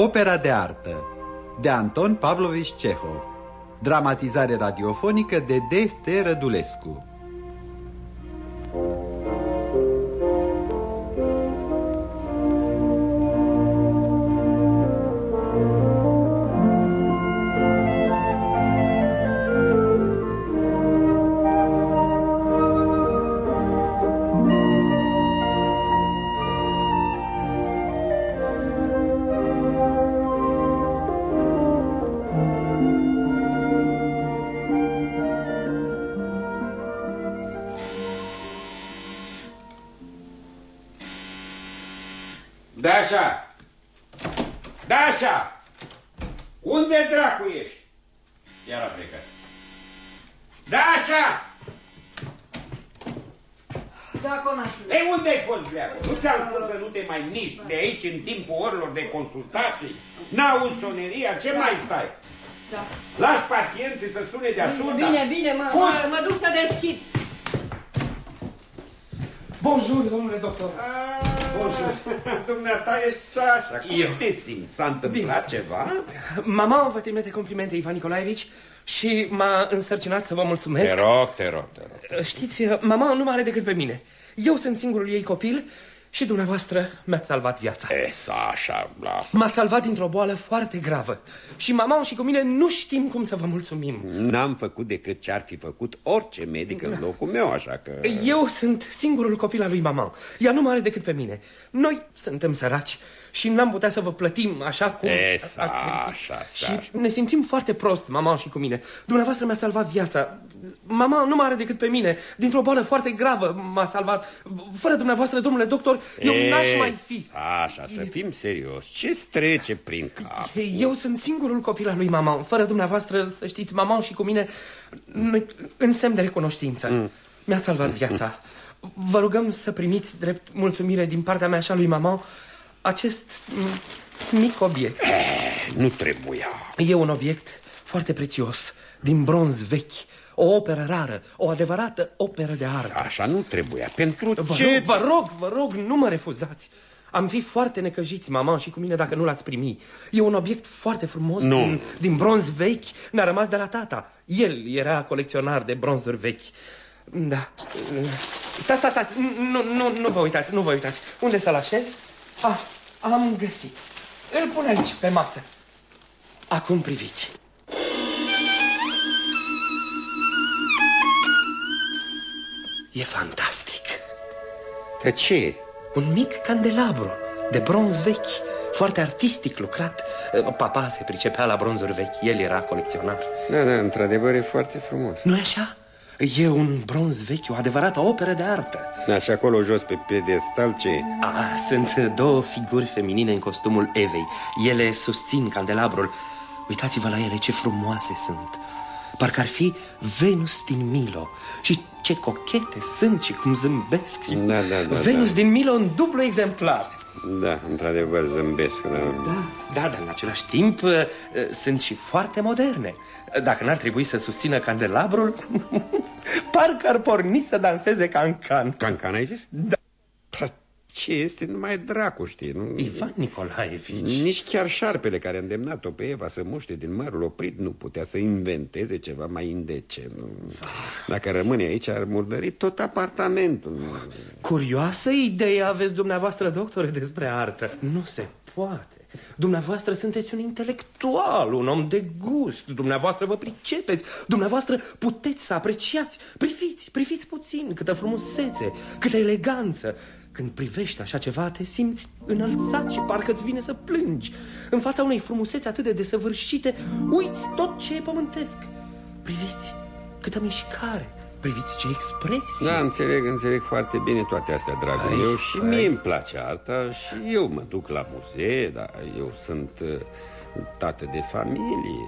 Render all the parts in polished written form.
Opera de artă de Anton Pavlovich Cehov. Dramatizare radiofonică de D.S.T. Rădulescu. Dașa! Dașa! Unde dracu ești? Iar a plecat. Dașa! Da, conașule. Ei, unde ai fost, bleagă? Nu ți-am spus să nu te mai miști de aici în timpul orelor de consultații? N-auzi soneria? Ce mai stai? Da. Lași pacienții să sune de asunda? Bine, mă duc să deschid. Bonjour, domnule doctor. Bonjour. Dumneata ești Sașa. Cum te simți? S-a întâmplat ceva? Mama vă trimite complimente, Ivan Nicolaevici, și m-a însărcinat să vă mulțumesc. Te rog. Știți, mama nu mă are decât pe mine. Eu sunt singurul ei copil și dumneavoastră mi-ați salvat viața. Sașa, lasă. M-ați salvat dintr-o boală foarte gravă. Și mama și cu mine nu știm cum să vă mulțumim. N-am făcut decât ce ar fi făcut orice medic în locul meu, așa că... Eu sunt singurul copil al lui mama. Ea nu mă are decât pe mine. Noi suntem săraci și n-am putea să vă plătim așa cum... Sașa. Și ne simțim foarte prost, mama și cu mine. Dumneavoastră mi-a salvat viața. Mama nu mă are decât pe mine. Dintr-o boală foarte gravă m-a salvat. Fără dumneavoastră, domnule doctor, eu n-aș mai fi. Așa, să fim serios. Ce-ți trece prin cap? Eu sunt singurul copil al lui mama. Fără dumneavoastră, să știți, mama și cu mine, în semn de recunoștință. Mi-ați salvat viața. Vă rugăm să primiți drept mulțumire din partea mea și a lui mama acest mic obiect. Nu trebuia. E un obiect foarte prețios, din bronz vechi. O operă rară, o adevărată operă de artă. Așa nu trebuia. Pentru ce? Vă rog, nu mă refuzați. Am fi foarte necăjiți, mama și cu mine, dacă nu l-ați primi. E un obiect foarte frumos, din bronz vechi. Ne-a rămas de la tata. El era colecționar de bronzuri vechi. Da. Stați. Nu vă uitați. Unde să-l așez? Am găsit. Îl pun aici, pe masă. Acum priviți. E fantastic. De ce? Un mic candelabru de bronz vechi, foarte artistic lucrat. Papa se pricepea la bronzuri vechi, el era colecționar. Da, într-adevăr e foarte frumos. Nu-i așa? E un bronz vechi, o adevărată operă de artă. Da, și acolo jos pe pedestal ce? Sunt două figuri feminine în costumul Evei. Ele susțin candelabrul. Uitați-vă la ele, ce frumoase sunt. Parcă ar fi Venus din Milo. Și ce cochete sunt și cum zâmbesc. Da. Venus din Milo în dublu exemplar. Da, într-adevăr zâmbesc. Dar în același timp sunt și foarte moderne. Dacă n-ar trebui să susțină candelabrul, parcă ar porni să danseze cancan. Cancan, ai zis? Da. Ce este numai dracu, știi? Ivan Nicolaevici. Nici chiar șarpele care a îndemnat-o pe Eva să muște din mărul oprit nu putea să inventeze ceva mai indecent. Dacă rămâne aici, ar murdări tot apartamentul. Curioasă idee aveți dumneavoastră, doctore, despre artă. Nu se poate. Dumneavoastră sunteți un intelectual, un om de gust. Dumneavoastră vă pricepeți. Dumneavoastră puteți să apreciați. Priviți puțin, câtă frumusețe, câtă eleganță. Când privești așa ceva, te simți înălțat și parcă îți vine să plângi. În fața unei frumuseți atât de desăvârșite, uiți tot ce e pământesc. Priviți câtă mișcare, priviți ce expresie. Da, înțeleg foarte bine toate astea, dragul meu. Și mie îmi place arta și eu mă duc la muzee, dar eu sunt tată de familie,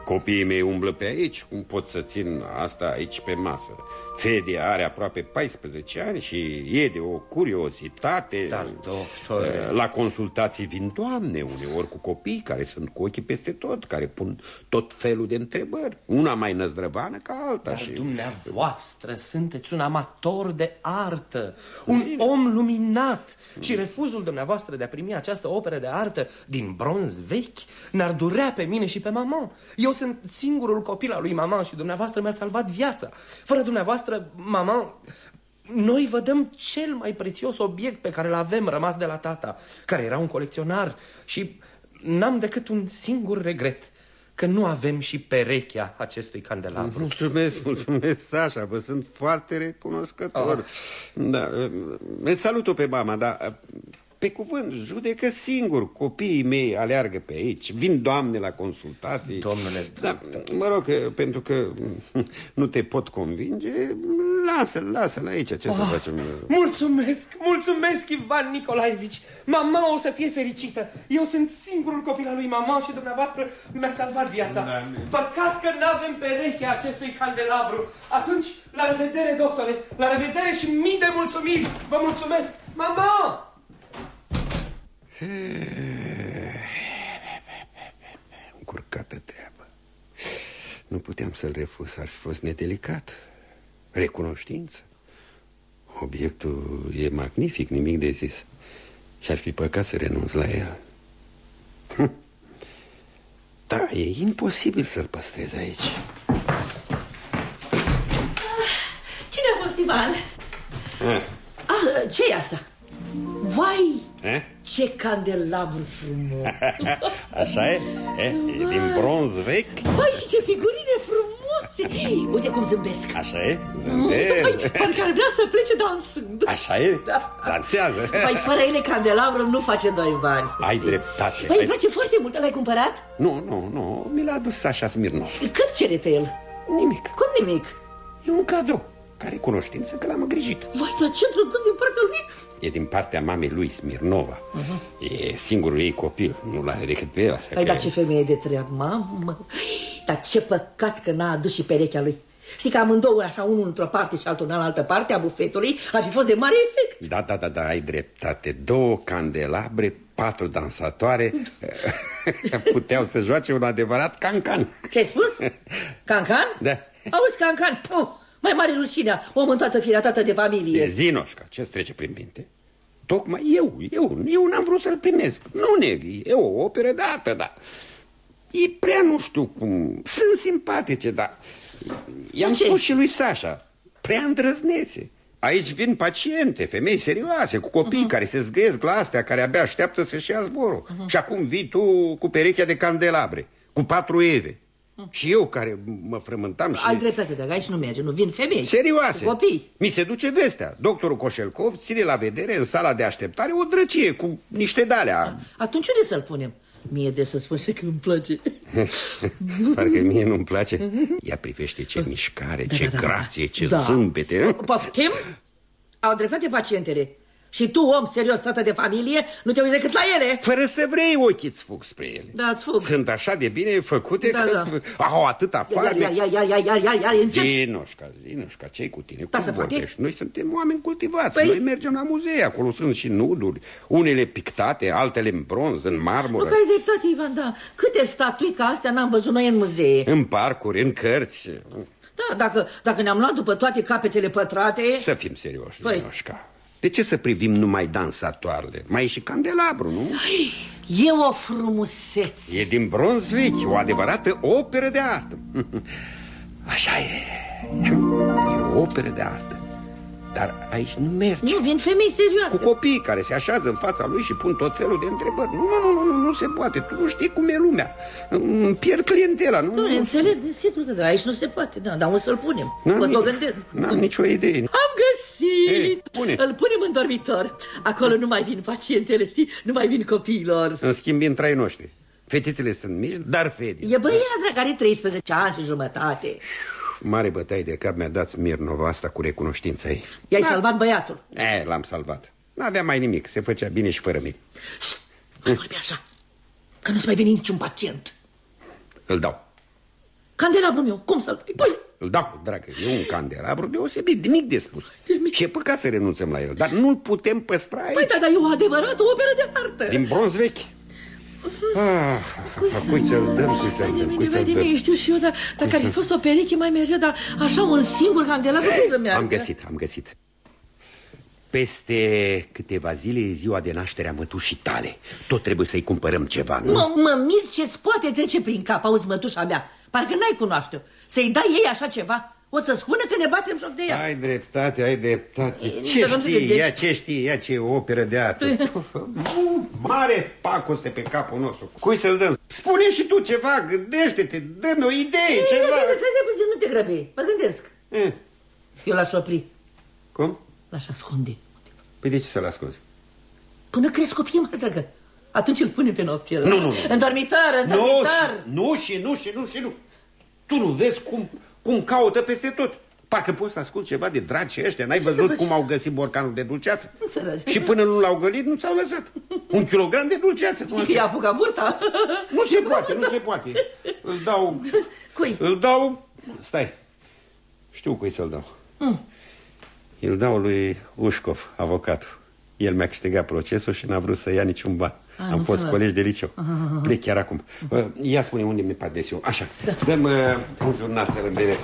Copiii mei umblă pe aici, cum pot să țin asta aici pe masă? Fede are aproape 14 ani și e de o curiozitate. Dar, doctor... La consultații vin doamne uneori cu copii care sunt cu ochii peste tot, care pun tot felul de întrebări, una mai năzdrăvană ca alta. Dar dumneavoastră sunteți un amator de artă, un om luminat. Și refuzul dumneavoastră de a primi această operă de artă din bronz vechi n-ar durea pe mine și pe mama. Eu sunt singurul copil al lui mama și dumneavoastră mi-ați salvat viața. Fără dumneavoastră, mama, noi vă dăm cel mai prețios obiect pe care l-avem rămas de la tata, care era un colecționar, și n-am decât un singur regret, că nu avem și perechea acestui candelabru. Mulțumesc, Sasha, vă sunt foarte recunoscător. Da, salut-o pe mama, dar pe cuvânt, judecă singur. Copiii mei aleargă pe aici, vin doamne la consultații. Domnule, da, mă rog, pentru că nu te pot convinge, lasă-l aici, ce să facem? Mulțumesc, Ivan Nicolaevici. Mama o să fie fericită. Eu sunt singurul copil al lui mama și dumneavoastră mi-ați salvat viața. Păcat că n-avem perechea acestui candelabru. Atunci, la revedere, doctore, la revedere și mii de mulțumiri. Vă mulțumesc. Mama! Încurcată treabă. Nu puteam să-l refuz, ar fi fost nedelicat. Recunoștință. Obiectul e magnific, nimic de zis. Și ar fi păcat să renunț la el. Da, e imposibil să-l păstrez aici. Cine a fost, Ivan? Ce-i asta? Vai! Ce candelabru frumos! Așa e? E din bronz vechi. Vai, și ce figurine frumoase! Uite cum zâmbesc. Așa e? Zâmbesc. Parcă ar vrea să plece dansând. Așa e? Da. Dansează. Vai, fără ele candelabru nu face doi bani. Ai dreptate. Păi, îmi place foarte mult. L-ai cumpărat? Nu. Mi l-a adus Sasha Smirnov. Cât cere pe el? Nimic. Cum nimic? E un cadou. Care cunoștință că l-am îngrijit. Vai, dar ce drăguț din partea lui. E din partea mamei lui Smirnova. E singurul ei copil. Nu l-are decât pe el. Păi, dar ce femeie de treabă, mamă. Dar ce păcat că n-a adus și perechea lui. Știi că amândouă, așa, unul într-o parte și altul în altă parte a bufetului, ar fi fost de mare efect. Da, ai dreptate. 2 candelabre, 4 dansatoare. Puteau să joace un adevărat cancan. Ce-ai spus? Cancan? Da. Auzi, cancan, mai mare rușinea, om în toată firea tată de familie. Zinoșca, ce-ți trece prin minte? Tocmai eu n-am vrut să-l primesc. Nu neg, e o operă de artă, dar e prea, nu știu cum. Sunt simpatice, dar i-am spus și lui Sasha, prea îndrăznețe. Aici vin paciente, femei serioase, cu copii care se zgâiesc la astea, care abia așteaptă să-și ia zborul. Și acum vii tu cu perechea de candelabre, cu 4 eve. Și eu care mă frământam și... Ai dreptate, dar aici nu merge, nu vin femei serioase, cu copii. Mi se duce vestea. Doctorul Coșelcov ține la vedere în sala de așteptare o drăcie cu niște de-alea. Atunci unde să-l punem? Mie de să spun și că îmi place. Parcă mie nu-mi place. Ea privește ce mișcare, ce grație, ce zâmbete. Poftim? Au dreptate pacientele. Și tu, om serios, tată de familie, nu te uiți decât la ele. Fără să vrei, ochii-ți fug spre ele. Da-ți fug. Sunt așa de bine făcute că au atâta farmec. Ia, încep. Zinoșca, ce-i cu tine? Da, cum vorbești? Noi suntem oameni cultivați. Noi mergem la muzee, acolo sunt și nuduri. Unele pictate, altele în bronz, în marmură. Nu, că ai dreptate, Ivan, da. Câte statui ca astea n-am văzut noi în muzee? În parcuri, în cărți. Da, dacă ne-am luat după toate capetele pătrate... Să fim serioși, Zinoșca. De ce să privim numai dansatoarele? Mai e și candelabru, nu? E o frumusețe. E din bronz vechi, o adevărată operă de artă. Așa e. E o operă de artă. Dar aici nu merge. Nu vin femei serioase. Cu copii care se așează în fața lui și pun tot felul de întrebări. Nu se poate. Tu nu știi cum e lumea. Îmi pierd clientela. Nu înțeleg, sigur că aici nu se poate. Da, dar unde să-l punem? Mă tot gândesc. N-am nicio idee. Am găsit. Îl punem în dormitor. Acolo nu mai vin pacientele, știi? Nu mai vin copiilor. În schimb, intră ai noștri. Fetițele sunt mici, dar fetițe. E băiat, drag, are 13 ani și jumătate. Mare bătaie de cap mi-a dat Smirnova asta cu recunoștința ei. I-ai salvat băiatul? L-am salvat. N-avea mai nimic, se făcea bine și fără mine. Mai vorbi așa, că nu-ți mai vine niciun pacient. Îl dau. Candelabru meu, cum să-l dai? Păi... Îl dau, dragă, e un candelabru deosebit, nimic de spus. Și e păcat să renunțăm la el, dar nu-l putem păstra aici. Păi da, dar e o adevărată operă de artă. Din bronz vechi. Cui ți-l dăm, Vai de mine, știu și eu, dar dacă ar fi fost o pereche mai merge, dar așa un singur candelabru cum să meargă? Am găsit. Peste câteva zile e ziua de naștere a mătușii tale. Tot trebuie să-i cumpărăm ceva, nu? Mă mir ce-ți poate trece prin cap, auzi, mătușa mea. Parcă n-ai cunoaște-o. Să-i dai ei așa ceva, o să spună că ne batem joc de ea. Ai dreptate. Ce știi ea, ce operă de artă. Mare pacoste pe capul nostru. Cui să-l dăm? Spune și tu ceva, gândește-te, dă-mi o idee, ceva. Stai puțin, nu te grăbi, mă gândesc. Eu l-aș opri. Cum? L-aș ascunde. Păi de ce să-l ascunzi? Până cresc copiii, mă dragă. Atunci îl punem pe noptier. Nu. În dormitar. Nu. Tu nu vezi cum caută peste tot. Parcă poți să asculti ceva de dragii ăștia. N-ai văzut cum au găsit borcanul de dulceață? Și până nu l-au gălit, nu s-au lăsat. 1 kilogram de dulceață. I-a apucat burta? Nu se poate. Îl dau... Cui? Îl dau... Stai. Știu cui să-l dau. Îl dau lui Ușcov, avocatul. El mi-a câștigat procesul și n-a vrut să ia niciun ban. Am fost colegi de liceu. Plec chiar acum. Ia spune unde mi-e padesiu. Așa, dăm un jurnal să râmbelesc.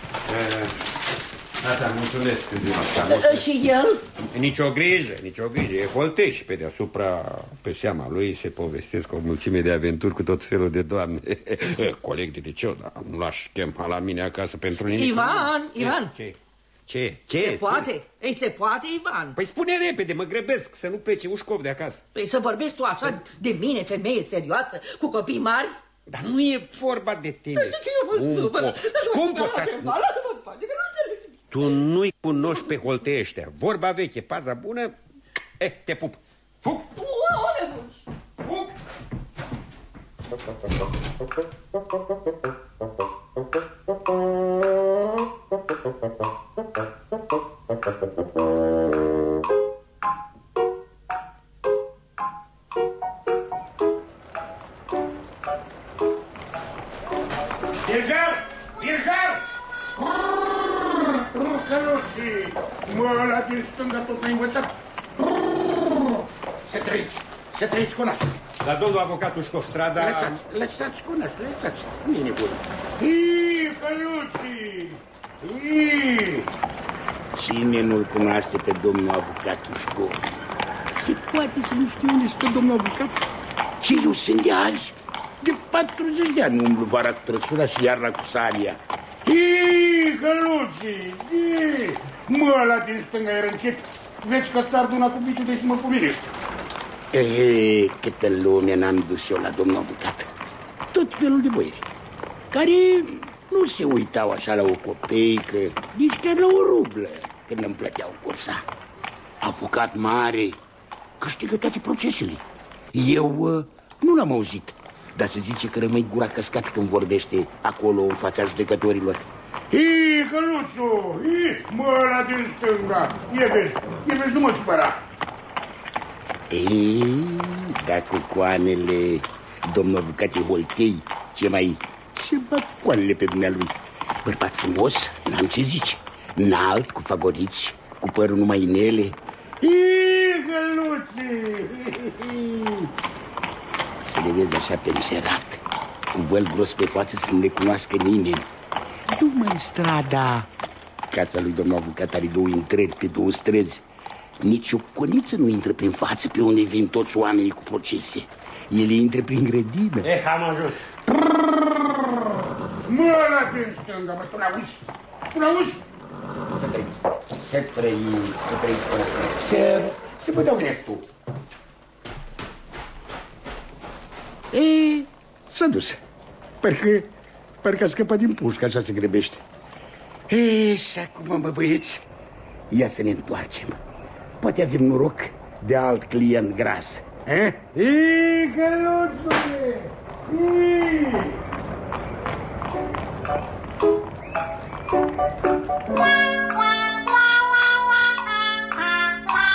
Asta, mulțumesc. Și el? Nicio grijă. E Holtei și pe deasupra, pe seama lui, se povestesc o mulțime de aventuri cu tot felul de doamne. Coleg de liceu, dar nu l-aș chema la mine acasă pentru nimic. Ivan! Ce? Se poate? Ei, se poate, Ivan? Păi spune repede, mă grăbesc, să nu plece Ușcov de acasă. Păi să vorbești tu așa de mine, femeie serioasă, cu copii mari? Dar nu e vorba de tine. Să știu că eu mă supără. Scumpă, tu nu-i cunoști pe Holtei ăștia. Vorba veche, paza bună, te pup. Pup! Unde fugi? Pup! Dirjar! Căluții! Mă, ăla din stânga tot m-a învățat. Să trăiți conașul. La domnul avocat Ușcov, strada... Lăsați conașul, lăsați. Mine bună. Ii, Căluții! Ii! Cine nu-l cunoaște pe domnul avocat Ușcov? Se poate să nu știu unde stă domnul avocat? Și eu sunt de azi. De 40 de ani umblu vara cu trăsura și iarna cu salia. Ii, Căluții! Ii! Mă, ăla din stânga era încet. Vezi că ți-ar duna cu biciul de să mă cumirești. Câtă lume n-am dus eu la domnul avocat. Tot felul de băieri care nu se uitau așa la o copeică, nici chiar la o rublă când îmi plăteau cursa. Avocat mare, câștigă toate procesele. Eu nu l-am auzit, dar se zice că rămâi gura căscat când vorbește acolo în fața judecătorilor. Ii, Căluțu, mă, ăla din stânga, e vezi, nu mă supăra. Ei, da, cu coanele, domnul avocat e Holtei, ce mai se bat coanele pe dumnealui. Bărbat frumos, n-am ce zice, înalt, cu favoriți, cu părul numai inele. Ii, Căluții! Să le vezi așa penserat, cu văl gros pe față să nu le cunoască nimeni. Du-mă în strada. Casa lui domnul avocat are 2 intrări pe 2 străzi. Nici o coniță nu intră prin față pe unde vin toți oamenii cu procese. Ele intră prin grădină. Am ajuns. Mă, ăla din stânga, mă, tu n-auzi? Tu n-auzi? Să trăiți, să vă dau restul. S-a dus. Parcă a scăpat din pușcă, așa se grăbește. Și acum, mă, băieți, ia să ne întoarcem. Poate avem noroc de alt client gras. Ii, Căluțule! Ii!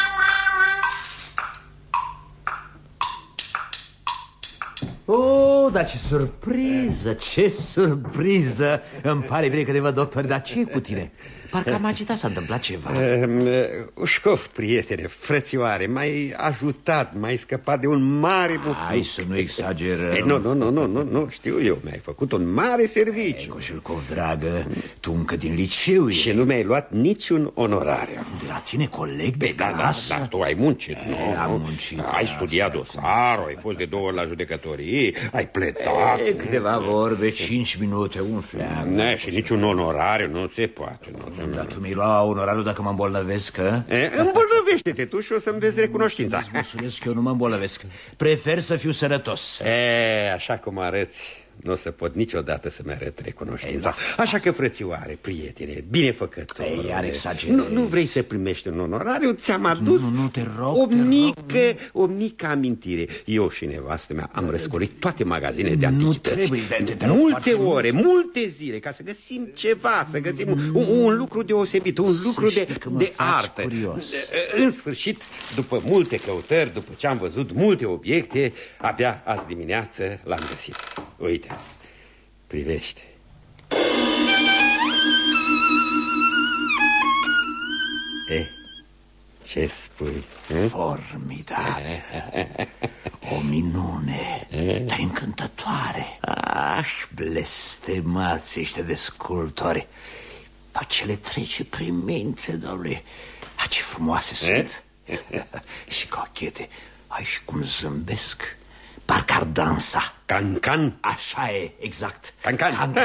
O, dar ce surpriză, ce surpriză. Îmi pare bine că te văd, doctor, dar ce e cu tine? Parcă am agitat, s-a întâmplat ceva. Ușcov, prietene, frățioare, m-ai ajutat, m-ai scăpat de un mare bucur. Hai să nu exagerăm. Nu, știu eu, mi-ai făcut un mare serviciu. Coșelcov, dragă, tu încă din liceu și nu mi-ai luat niciun onorariu. De la tine, coleg de clasă? Da, tu ai muncit, nu? Am muncit. Ai studiat dosarul, ai fost de 2 ori la judecătorie, ai pledat. Câteva vorbe, 5 minute, un fleam. Și niciun onorariu, nu se poate. Dar tu mi-ai lua onorariu dacă mă îmbolnăvesc, hă? Îmbolnăvește-te tu și o să-mi vezi recunoștința. Îți mulțumesc că eu nu mă îmbolnăvesc. Prefer să fiu sănătos. Așa cum arăți, nu o să pot niciodată să-mi arăt recunoștința. Așa că, frățioare, prietene, binefăcător, iar exagerezi. Nu vrei să primești un onorariu? Ți-am adus te rog, o mică amintire. Eu și nevastă mea am răscolit toate magazinele de antichități. Nu trebuie de multe ore, multe zile, ca să găsim ceva, să găsim un lucru deosebit, un lucru de artă. Curios. În sfârșit, după multe căutări, după ce am văzut multe obiecte, abia azi dimineață l-am găsit. Uite, privește. Ce spui? Formidabil. O minune încântătoare. Blestemați ăștia de sculptori. Ce le trece prin minte, doamne. Ce frumoase sunt. Și cochete. Și cum zâmbesc. Parcă ar dansa. Cancan? Așa e, exact. Cancan.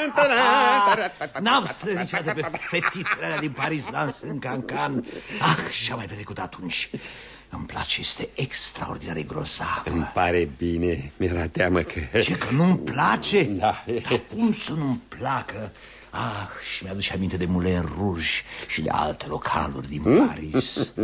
N-am străit niciodată pe fetițele alea din Paris dansând cancan. Și-am mai petrecut atunci. Îmi place, este extraordinar de grozavă. Îmi pare bine, mi-era teamă că... Ce, că nu-mi place? Da. Dar cum să nu-mi placă? Și mi-aduce aminte de Moulin Rouge și de alte localuri din Paris.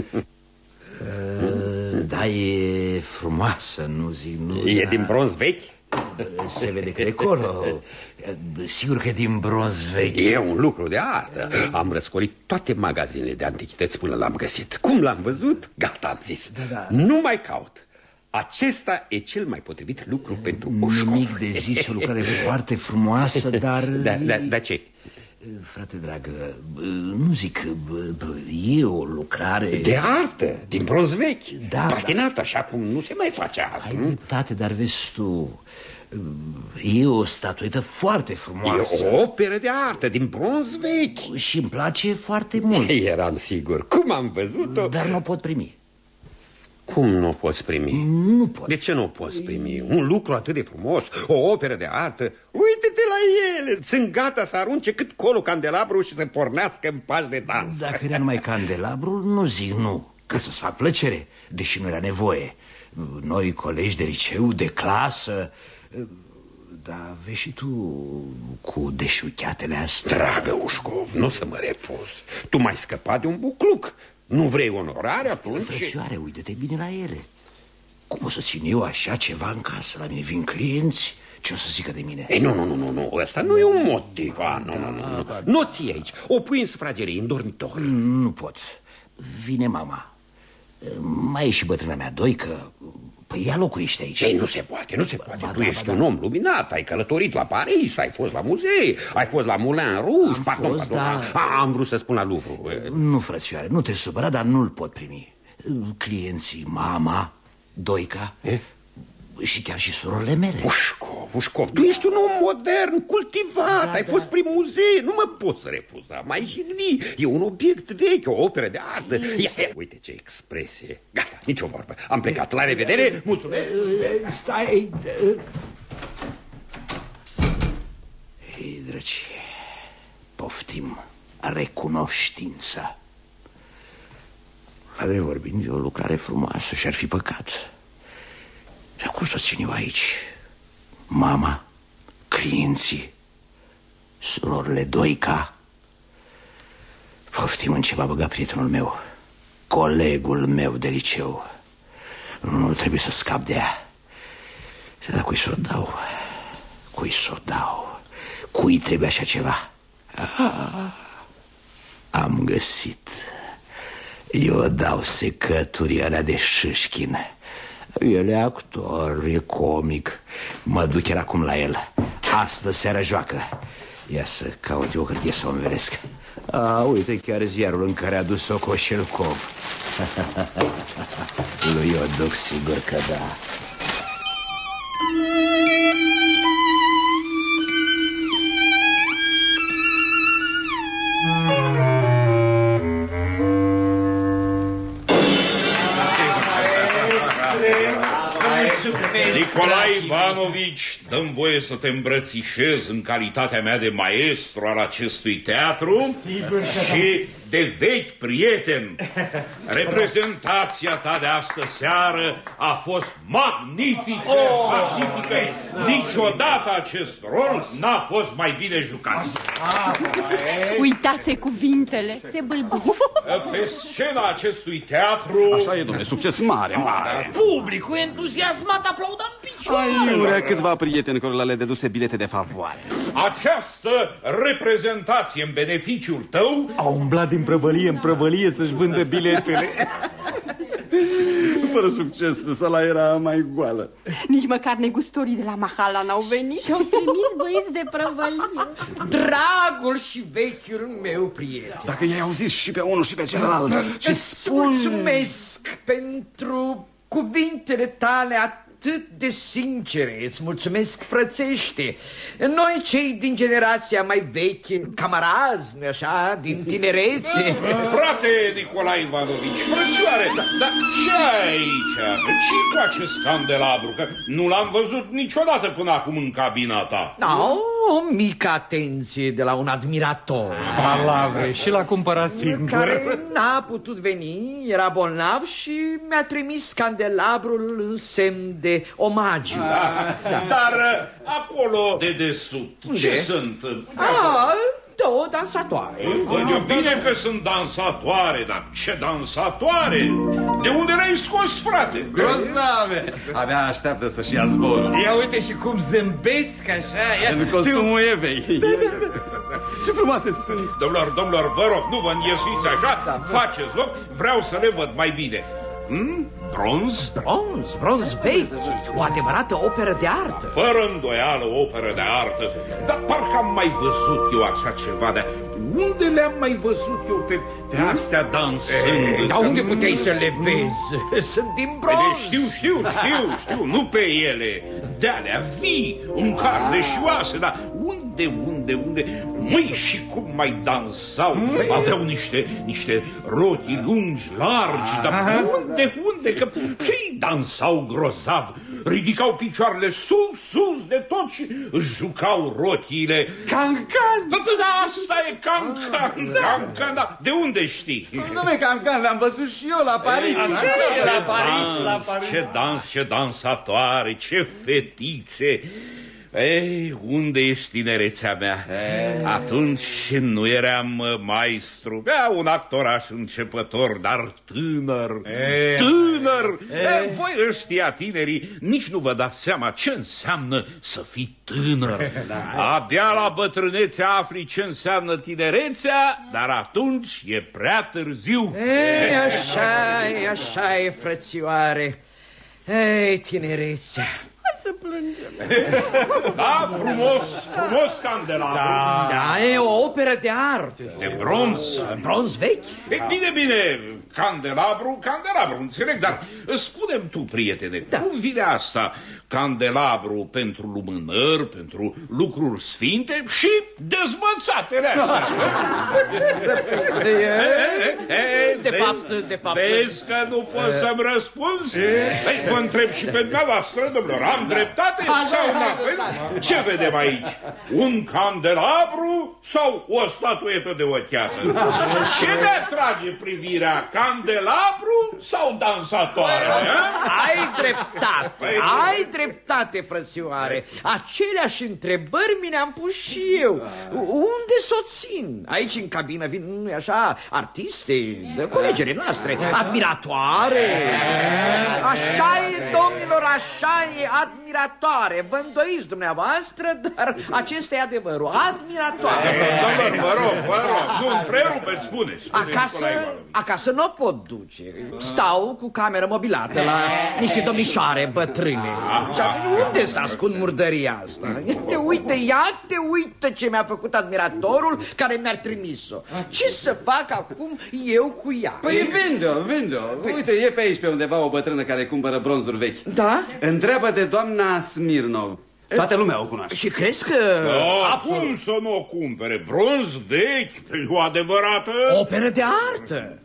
Da, e frumoasă, nu zic, nu. E din bronz vechi? Se vede că e acolo. Sigur că e din bronz vechi. E un lucru de artă. Am răscolit toate magazinele de antichități până l-am găsit. Cum l-am văzut, gata, am zis. Nu mai caut. Acesta e cel mai potrivit lucru pentru Ușcov. Nimic de zis, o lucrare foarte frumoasă, dar... Dar ce? Frate dragă, nu zic, e o lucrare... De artă, din bronz vechi, patinată, așa cum nu se mai face azi. Ai dreptate, dar vezi tu, e o statuetă foarte frumoasă. E o operă de artă, din bronz vechi. Și îmi place foarte mult. Eram sigur, cum am văzut-o... Dar nu o pot primi. Cum nu o poți primi? Nu pot. De ce nu o poți primi? Un lucru atât de frumos, o operă de artă. Uite-te la ele, sunt gata să arunce cât colo candelabru și să pornească în pași de dans. Dacă era numai candelabrul, nu zic nu, ca să-ți fac plăcere, deși nu era nevoie. Noi, colegi de liceu, de clasă... Dar vezi și tu cu deșuchiatele astea. Dragă Ușcov, nu să mă repus. Tu m-ai scăpat de un bucluc. Nu vrei onorare atunci? Frățioare, uite-te bine la ele. Cum o să țin eu așa ceva în casă? La mine vin clienți, ce o să zică de mine? Ei, nu, ăsta nu e un motiv. Nu. Nu ții aici, o pui în sufragerie, în dormitor. Nu pot, vine mama. Mai e și bătrâna mea, Doică. Păi ea locuiește aici. Ei, nu se poate. Tu ești un om luminat, ai călătorit la Paris, ai fost la muzee, ai fost la Moulin Rouge. Am vrut să spun la Louvre. Nu, frățioare, nu te supăra, dar nu-l pot primi. Clienții, mama, Doica și chiar și surorile mele. Ușcov, tu ești un om modern, cultivat, ai fost prin muzee, nu mă poți refuza. Mai jigni, e un obiect vechi, o operă de artă. Uite ce expresie. Gata, nicio vorbă, am plecat, la revedere, mulțumesc. Stai. Ei, drăci, poftim recunoștința. La drept vorbind, e o lucrare frumoasă și ar fi păcat. Dar cum să o țin eu aici? Mama, clienții, surorile Doica. Poftim în ce m-a băgat prietenul meu, colegul meu de liceu. Nu trebuie să scap de ea. Dar cui s-o dau? Cui s-o dau? Cui trebuie așa ceva? Am găsit. Eu dau secăturii alea de Șâșchin. El e actor, e comic Mă duc chiar acum la el. Astă seară joacă. Ia să caut eu o hârtie să o învelesc. Uite chiar ziarul în care a dus-o Coșelcov. Lui o duc sigur că da. Nicolae Ivanovici, dă-mi voie să te îmbrățișez în calitatea mea de maestru al acestui teatru și de vechi prieten. Reprezentația ta de astă seară a fost magnifică, magnifică. Niciodată acest rol n-a fost mai bine jucat. Uitase cuvintele, se bâlbâie. Pe scena acestui teatru... Așa e, domnule, succes mare, mare. Publicul entuziasmat aplaudă în picioare. Aiurea, câțiva prieteni care le deduse bilete de favoare. Această reprezentație în beneficiul tău... A umblat din prăvălie în prăvălie să-și vândă biletele. Fără succes, sala era mai goală. Nici măcar negustorii de la Mahala n-au venit. Și-au trimis băieți de prăvălie. Dragul și vechiul meu prieten, Dacă i-ai auzit și pe unul și pe celălalt, ce îți mulțumesc pentru cuvintele tale atât de sincere. Îți mulțumesc frățește. Noi cei din generația mai veche, camarazi, nu așa, din tinerețe. Frate Nicolae Ivanovici, frățioare, dar ce ai aici? Ce cu acest candelabru? Că nu l-am văzut niciodată până acum în cabina ta. O mică atenție de la un admirator Palavre, și l-a cumpărat singur. care n-a putut veni, era bolnav și mi-a trimis candelabrul în semn de omagiu. Dar acolo de desubt, ce sunt? Două dansatoare. Văd eu bine că sunt dansatoare, dar ce dansatoare? De unde le-ai scos, frate? grozave! Abia așteaptă să-și ia zborul. Ia uite și cum zâmbesc așa. În costumul Evei. Ce frumoase sunt! Domnilor, vă rog, nu vă înghesuiți așa, faceți loc, vreau să le văd mai bine. Bronz? Bronz vechi, o adevărată operă de artă. Fără îndoială operă de artă. Dar parcă am mai văzut eu așa ceva. Dar unde le-am mai văzut eu pe astea dansând? Dar unde puteai să le vezi? Sunt din bronz. Știu, nu pe ele. De-alea vii, în carne și oase. Dar unde? Măi, și cum mai dansau. Aveau niște rochii lungi, largi. Dar unde? Că ei dansau grozav. Ridicau picioarele sus de tot și își jucau rochiile. Cancan! Da, asta e cancan. Da. De unde știi? Nume cancan, le-am văzut și eu la Paris. La Paris. Ce dansatoare, ce fetițe. Ei, unde ești tinerețea mea? Atunci nu eram maestru, un actoraș începător, dar tânăr. Voi ăștia tinerii nici nu vă dați seama ce înseamnă să fii tânăr. Abia la bătrânețe afli ce înseamnă tinerețea, dar atunci e prea târziu. Așa e, frățioare. Ei, tinerețea. Să plângem. Da, frumos candelabru. Da, e o operă de artă. De bronz. Bronz vechi. Bine, candelabru, înțeleg, dar spune-mi tu, prietene, cum vine asta? Candelabru pentru lumânări, pentru lucruri sfinte și dezmățatele astea. De fapt. Vezi că nu poți să-mi răspunzi? Vă întreb și pe dumneavoastră, domnilor, am dreptate sau n-am? Ce vedem aici? Un candelabru sau o statuetă de ochiată? Ce ne atrage privirea? Candelabru sau dansatoare? Ai dreptate, frățioare. Aceleași întrebări mi le-am pus și eu. Unde s-o țin? Aici în cabină vin, nu-i așa, artiste, colegele noastre, admiratoare. Așa e, domnilor, așa e, admiratoare. Vă îndoiți dumneavoastră, dar acesta e adevărul, admiratoare. Vă rog, nu întrerupeți, spuneți. Acasă nu o pot duce. stau cu cameră mobilată la niște domnișoare bătrâne. Și unde s-a ascund murdăria asta? Ia te uită ce mi-a făcut admiratorul care mi-a trimis-o. Ce să fac acum eu cu ea? Păi vinde-o. Uite, e pe aici pe undeva o bătrână care cumpără bronzuri vechi. Da? Întreabă de doamna Smirnov. Toată lumea o cunoaște. Și crezi că... Cum să nu o cumpere? Bronz vechi, o adevărată... Operă de artă.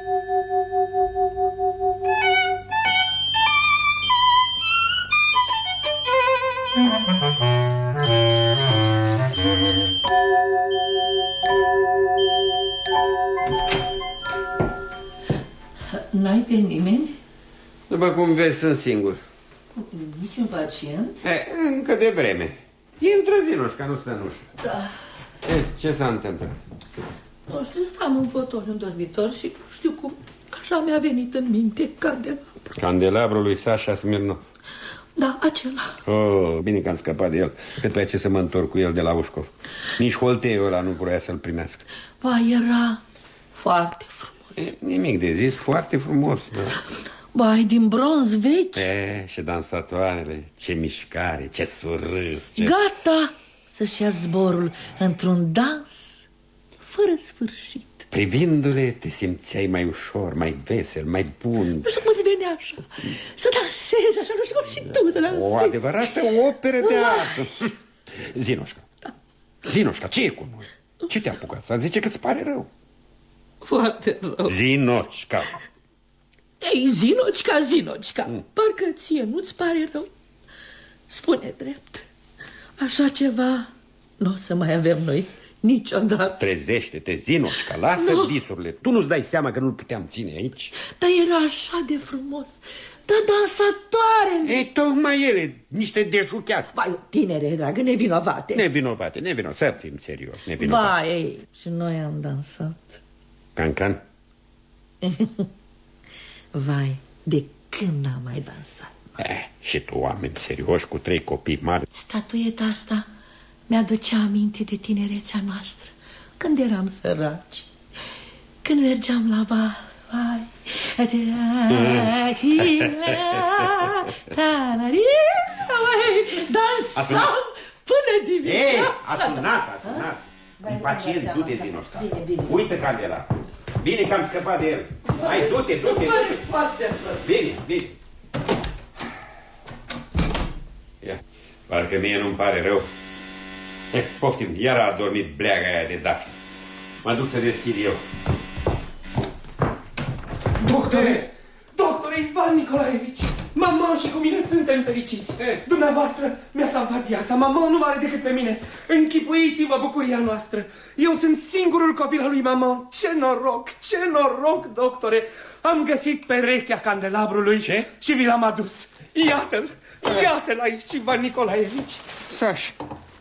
N-ai pe nimeni? După cum vezi, sunt singur. Niciun pacient? Încă de vreme. Intră, Zinușca, nu stă în ușă. Da. Ce s-a întâmplat? Nu știu, stăm în fotoliu în dormitor și nu știu cum. Așa mi-a venit în minte candelabru. Candelabrul lui Sasha Smirnov. Da, acela. Oh, bine că am scăpat de el. Cât pe ce să mă întorc cu el de la Ușcov. Nici holteiul ăla nu vrea să-l primească. Ba, era foarte frumos. Nimic de zis, foarte frumos. Da? Ba, e din bronz vechi. Și dansatoarele, ce mișcare, ce surâs, ce... Gata să-și ia zborul într-un dans fără sfârșit. Privindu-le, te simțeai mai ușor, mai vesel, mai bun. Nu știu cum îți venea așa. Să dansezi așa, nu știu cum și tu să dansezi. O adevărată operă de artă. Zinușca, Zinușca, ce e cu noi? Ce te-a apucat? Să zice că îți pare rău. Foarte rău. Zinușca. Ei, Zinocica, parcă ție nu-ți pare rău? Spune drept, așa ceva nu o să mai avem noi niciodată. Trezește-te, Zinușca, lasă visurile. Tu nu-ți dai seama că nu-l puteam ține aici? Dar era așa de frumos. Dar dansatoarele... Ei, tocmai ele, niște dejucheate. Vai, tinere, dragă, nevinovate. Nevinovate, să fim serioși, nevinovate. Vai, și noi am dansat. Cancan? Vai, de când n-am mai dansat? Și tu, oameni serioși cu 3 copii mari. Statueta asta mi-aducea aminte de tinerețea noastră, când eram săraci, când mergeam la bar. Dansam până dimineața. Ei, a sunat. Fii pacient, du-te, Zinușca. Uită candela. Bine că am scăpat de el. Hai, du-te. Bine. Ia, parcă mie nu-mi pare rău. Poftim, iar a dormit bleaga aia de daș. Mă duc să deschid eu. Doctore Ivan Nicolaevici, mama și cu mine suntem fericiți. Dumneavoastră mi-ați salvat viața, mama nu are decât pe mine. Închipuiți-vă bucuria noastră. Eu sunt singurul copil al lui mama. Ce noroc, doctore. Am găsit perechea candelabrului. Ce? Și vi l-am adus. Iată-l aici, Ivan Nicolaevici. Saș.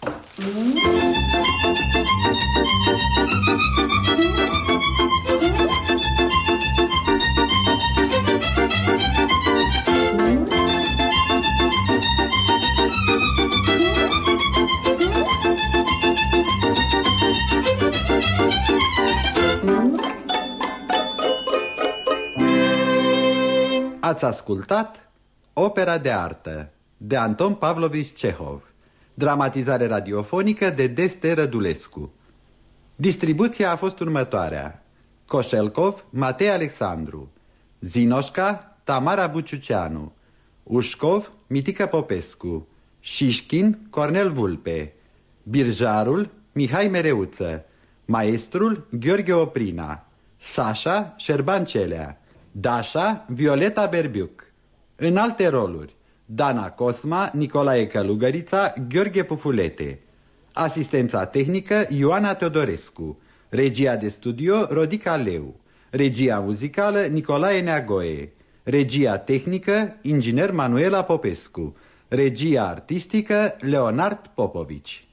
Ați ascultat Opera de artă de Anton Pavlovici Cehov, dramatizare radiofonică de Deste Rădulescu. Distribuția a fost următoarea: Coșelcov, Matei Alexandru; Zinoșca, Tamara Buciuceanu; Ușcov, Mitică Popescu; Șișchin, Cornel Vulpe; Birjarul, Mihai Mereuță; maestrul, Gheorghe Oprina; Sasha, Șerban Celea; Dașa, Violeta Berbiuc. În alte roluri: Dana Cosma, Nicolae Călugărița, Gheorghe Pufulete. Asistența tehnică, Ioana Teodorescu. Regia de studio, Rodica Leu. Regia muzicală, Nicolae Neagoe. Regia tehnică, inginer Manuela Popescu. Regia artistică, Leonard Popovici.